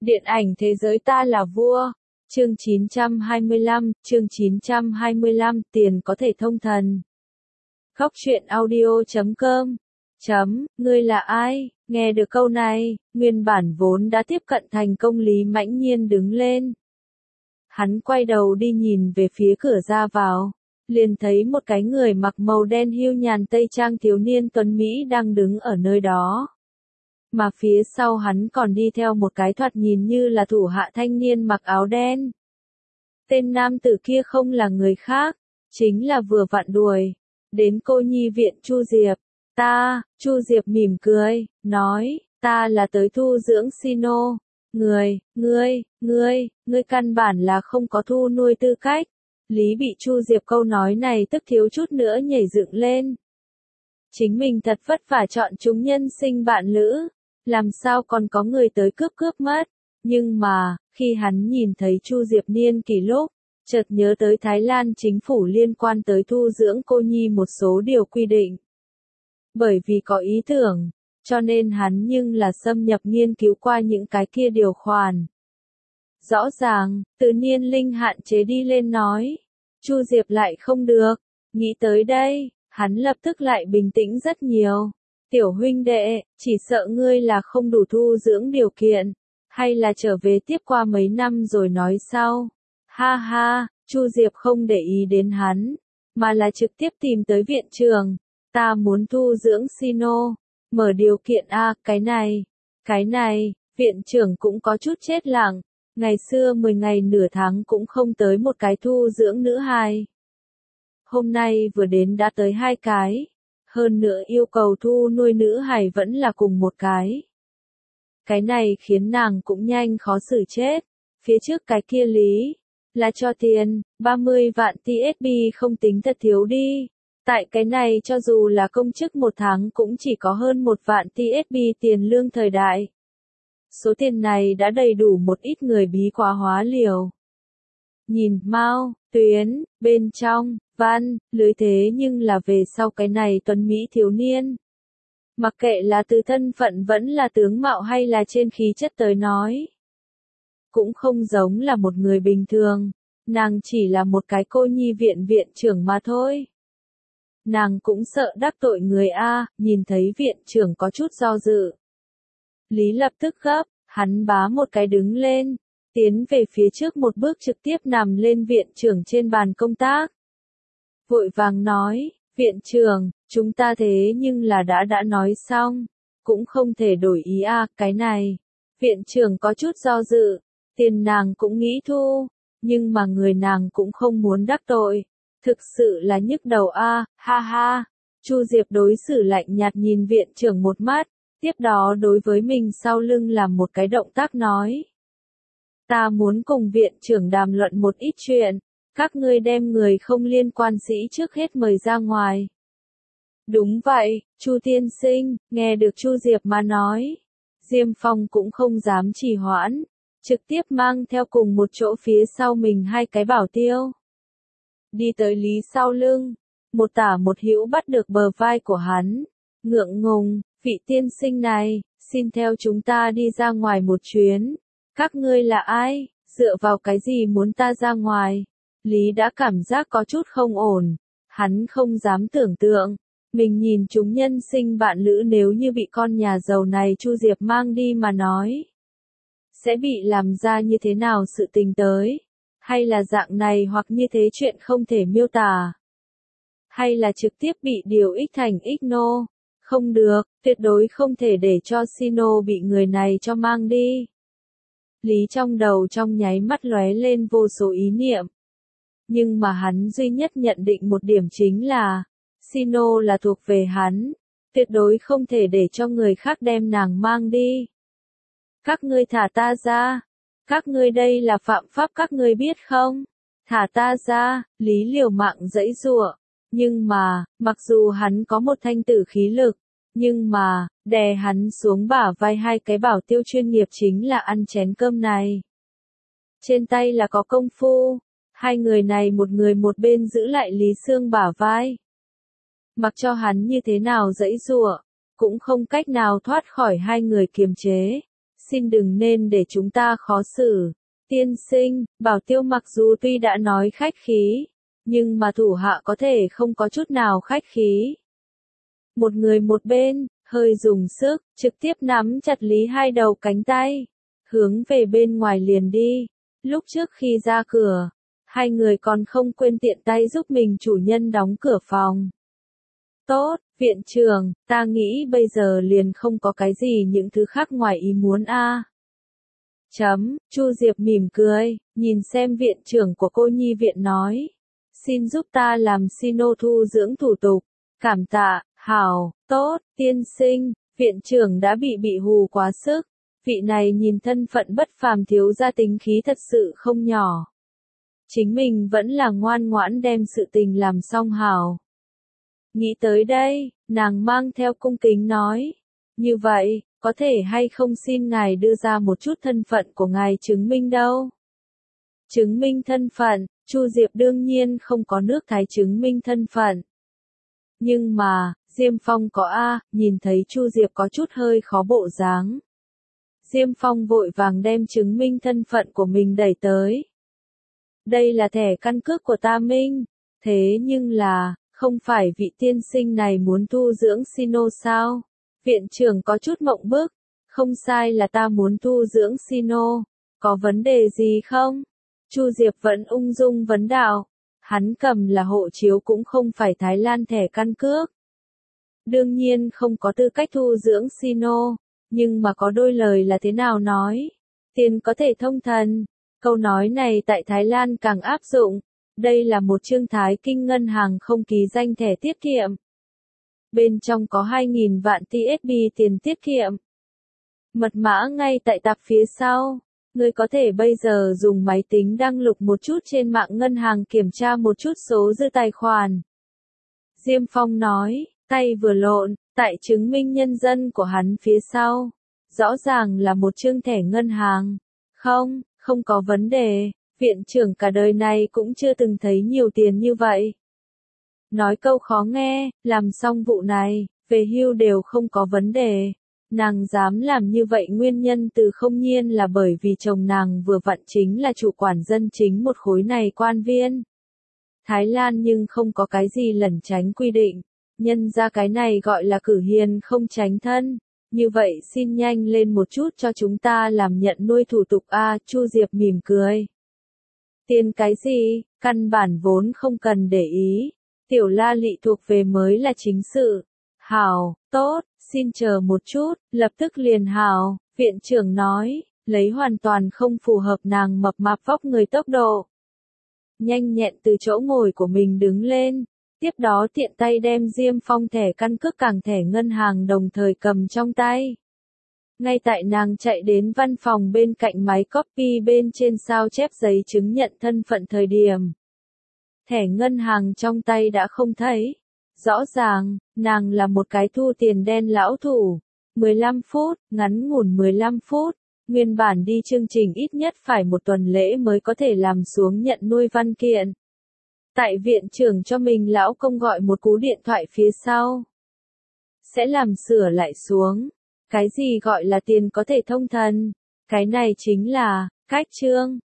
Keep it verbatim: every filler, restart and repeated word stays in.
Điện ảnh thế giới ta là vua. Chương chín trăm hai mươi lăm, chương chín trăm hai mươi lăm, tiền có thể thông thần. Góc truyện audio chấm com. Chấm, ngươi là ai? Nghe được câu này, nguyên bản vốn đã tiếp cận thành công Lý Mãnh Nhiên đứng lên. Hắn quay đầu đi nhìn về phía cửa ra vào, liền thấy một cái người mặc màu đen hưu nhàn tây trang thiếu niên tuấn Mỹ đang đứng ở nơi đó. Mà phía sau hắn còn đi theo một cái thoạt nhìn như là thủ hạ thanh niên mặc áo đen. Tên nam tử kia không là người khác, chính là vừa vặn đuổi đến cô nhi viện Chu Diệp. Ta, Chu Diệp mỉm cười, nói, ta là tới thu dưỡng Sino. Người, ngươi, ngươi, ngươi căn bản là không có thu nuôi tư cách. Lý bị Chu Diệp câu nói này tức thiếu chút nữa nhảy dựng lên. Chính mình thật vất vả chọn chúng nhân sinh bạn lữ, làm sao còn có người tới cướp cướp mất. Nhưng mà, khi hắn nhìn thấy Chu Diệp niên kỷ lúc, chợt nhớ tới Thái Lan chính phủ liên quan tới thu dưỡng cô nhi một số điều quy định. Bởi vì có ý tưởng, cho nên hắn nhưng là xâm nhập nghiên cứu qua những cái kia điều khoản. Rõ ràng, từ niên linh hạn chế đi lên nói, Chu Diệp lại không được. Nghĩ tới đây, hắn lập tức lại bình tĩnh rất nhiều. Tiểu huynh đệ, chỉ sợ ngươi là không đủ thu dưỡng điều kiện, hay là trở về tiếp qua mấy năm rồi nói sau. Ha ha, Chu Diệp không để ý đến hắn, mà là trực tiếp tìm tới viện trưởng. Ta muốn thu dưỡng Sino, mở điều kiện a, cái này, cái này, viện trưởng cũng có chút chết lặng. Ngày xưa mười ngày nửa tháng cũng không tới một cái thu dưỡng nữ hài. Hôm nay vừa đến đã tới hai cái. Hơn nữa yêu cầu thu nuôi nữ hài vẫn là cùng một cái. Cái này khiến nàng cũng nhanh khó xử chết. Phía trước cái kia Lý, là cho tiền, ba mươi vạn tê ét bê không tính thật thiếu đi. Tại cái này cho dù là công chức một tháng cũng chỉ có hơn một vạn tê ét bê tiền lương thời đại. Số tiền này đã đầy đủ một ít người bí quá hóa liều. Nhìn Mao, Tuyến, bên trong, Văn, lưới thế nhưng là về sau cái này tuấn Mỹ thiếu niên. Mặc kệ là từ thân phận vẫn là tướng mạo hay là trên khí chất tới nói. Cũng không giống là một người bình thường, nàng chỉ là một cái cô nhi viện viện trưởng mà thôi. Nàng cũng sợ đắc tội người A, nhìn thấy viện trưởng có chút do dự. Lý lập tức gấp, hắn bá một cái đứng lên, tiến về phía trước một bước trực tiếp nằm lên viện trưởng trên bàn công tác. Vội vàng nói, viện trưởng, chúng ta thế nhưng là đã đã nói xong, cũng không thể đổi ý a, cái này. Viện trưởng có chút do dự, tiền nàng cũng nghĩ thu, nhưng mà người nàng cũng không muốn đắc tội. Thực sự là nhức đầu a, ha ha. Chu Diệp đối xử lạnh nhạt nhìn viện trưởng một mắt, tiếp đó đối với mình sau lưng làm một cái động tác nói. Ta muốn cùng viện trưởng đàm luận một ít chuyện, các ngươi đem người không liên quan sĩ trước hết mời ra ngoài. Đúng vậy, Chu tiên sinh, nghe được Chu Diệp mà nói. Diêm Phong cũng không dám trì hoãn, trực tiếp mang theo cùng một chỗ phía sau mình hai cái bảo tiêu. Đi tới Lý sau lưng, một tả một hữu bắt được bờ vai của hắn, ngượng ngùng, vị tiên sinh này, xin theo chúng ta đi ra ngoài một chuyến. Các ngươi là ai, dựa vào cái gì muốn ta ra ngoài? Lý đã cảm giác có chút không ổn, hắn không dám tưởng tượng, mình nhìn chúng nhân sinh bạn lữ nếu như bị con nhà giàu này Chu Diệp mang đi mà nói. Sẽ bị làm ra như thế nào sự tình tới? Hay là dạng này hoặc như thế chuyện không thể miêu tả? Hay là trực tiếp bị điều ích thành ích nô? Không được, tuyệt đối không thể để cho Sino bị người này cho mang đi. Lý trong đầu trong nháy mắt lóe lên vô số ý niệm. Nhưng mà hắn duy nhất nhận định một điểm chính là, Sino là thuộc về hắn, tuyệt đối không thể để cho người khác đem nàng mang đi. Các ngươi thả ta ra, các ngươi đây là phạm pháp các ngươi biết không? Thả ta ra, Lý liều mạng giãy giụa, nhưng mà, mặc dù hắn có một thanh tử khí lực, nhưng mà, đè hắn xuống bả vai hai cái bảo tiêu chuyên nghiệp chính là ăn chén cơm này. Trên tay là có công phu, hai người này một người một bên giữ lại Lý Sương bả vai. Mặc cho hắn như thế nào giãy giụa, cũng không cách nào thoát khỏi hai người kiềm chế. xin đừng nên để chúng ta khó xử. Tiên sinh, Bảo Tiêu mặc dù tuy đã nói khách khí, nhưng mà thủ hạ có thể không có chút nào khách khí. Một người một bên, hơi dùng sức, trực tiếp nắm chặt Lý Hai đầu cánh tay, hướng về bên ngoài liền đi. Lúc trước khi ra cửa, hai người còn không quên tiện tay giúp mình chủ nhân đóng cửa phòng. Tốt, viện trưởng, ta nghĩ bây giờ liền không có cái gì những thứ khác ngoài ý muốn a. Chấm, Chu Diệp mỉm cười, nhìn xem viện trưởng của cô nhi viện nói. Xin giúp ta làm sino thu dưỡng thủ tục. Cảm tạ, hảo, tốt, tiên sinh, viện trưởng đã bị bị hù quá sức. Vị này nhìn thân phận bất phàm thiếu gia tính khí thật sự không nhỏ. Chính mình vẫn là ngoan ngoãn đem sự tình làm xong hảo. Nghĩ tới đây, nàng mang theo cung kính nói. Như vậy, có thể hay không xin ngài đưa ra một chút thân phận của ngài chứng minh đâu? Chứng minh thân phận, Chu Diệp đương nhiên không có nước Thái chứng minh thân phận. Nhưng mà, Diêm Phong có a, nhìn thấy Chu Diệp có chút hơi khó bộ dáng. Diêm Phong vội vàng đem chứng minh thân phận của mình đẩy tới. Đây là thẻ căn cước của ta Minh, thế nhưng là, không phải vị tiên sinh này muốn thu dưỡng sino sao? Viện trưởng có chút mộng bức, không sai là ta muốn thu dưỡng sino, có vấn đề gì không? Chu Diệp vẫn ung dung vấn đạo, hắn cầm là hộ chiếu cũng không phải Thái Lan thẻ căn cước. Đương nhiên không có tư cách thu dưỡng sino, nhưng mà có đôi lời là thế nào nói? Tiền có thể thông thần, câu nói này tại Thái Lan càng áp dụng, đây là một chương Thái Kinh ngân hàng không ký danh thẻ tiết kiệm. Bên trong có hai nghìn vạn tê ét bê tiền tiết kiệm. Mật mã ngay tại tạp phía sau. Ngươi có thể bây giờ dùng máy tính đăng lục một chút trên mạng ngân hàng kiểm tra một chút số dư tài khoản. Diêm Phong nói, tay vừa lộn, tại chứng minh nhân dân của hắn phía sau. Rõ ràng là một chương thẻ ngân hàng. Không, không có vấn đề, viện trưởng cả đời này cũng chưa từng thấy nhiều tiền như vậy. Nói câu khó nghe, làm xong vụ này, về hưu đều không có vấn đề. Nàng dám làm như vậy nguyên nhân từ không nhiên là bởi vì chồng nàng vừa vặn chính là chủ quản dân chính một khối này quan viên. Thái Lan nhưng không có cái gì lẩn tránh quy định, nhân ra cái này gọi là cử hiền không tránh thân. Như vậy xin nhanh lên một chút cho chúng ta làm nhận nuôi thủ tục a. Chu Diệp mỉm cười. Tiền cái gì, căn bản vốn không cần để ý. Tiểu La Lị thuộc về mới là chính sự. Hảo, tốt, xin chờ một chút, lập tức liền hảo, viện trưởng nói, lấy hoàn toàn không phù hợp nàng mập mạp vóc người tốc độ. Nhanh nhẹn từ chỗ ngồi của mình đứng lên, tiếp đó tiện tay đem Diêm Phong thẻ căn cước càng thẻ ngân hàng đồng thời cầm trong tay. Ngay tại nàng chạy đến văn phòng bên cạnh máy copy bên trên sao chép giấy chứng nhận thân phận thời điểm. Thẻ ngân hàng trong tay đã không thấy. Rõ ràng, nàng là một cái thu tiền đen lão thủ. mười lăm phút, ngắn ngủn mười lăm phút. Nguyên bản đi chương trình ít nhất phải một tuần lễ mới có thể làm xuống nhận nuôi văn kiện. Tại viện trưởng cho mình lão công gọi một cú điện thoại phía sau. Sẽ làm sửa lại xuống. Cái gì gọi là tiền có thể thông thần? Cái này chính là, cách chương.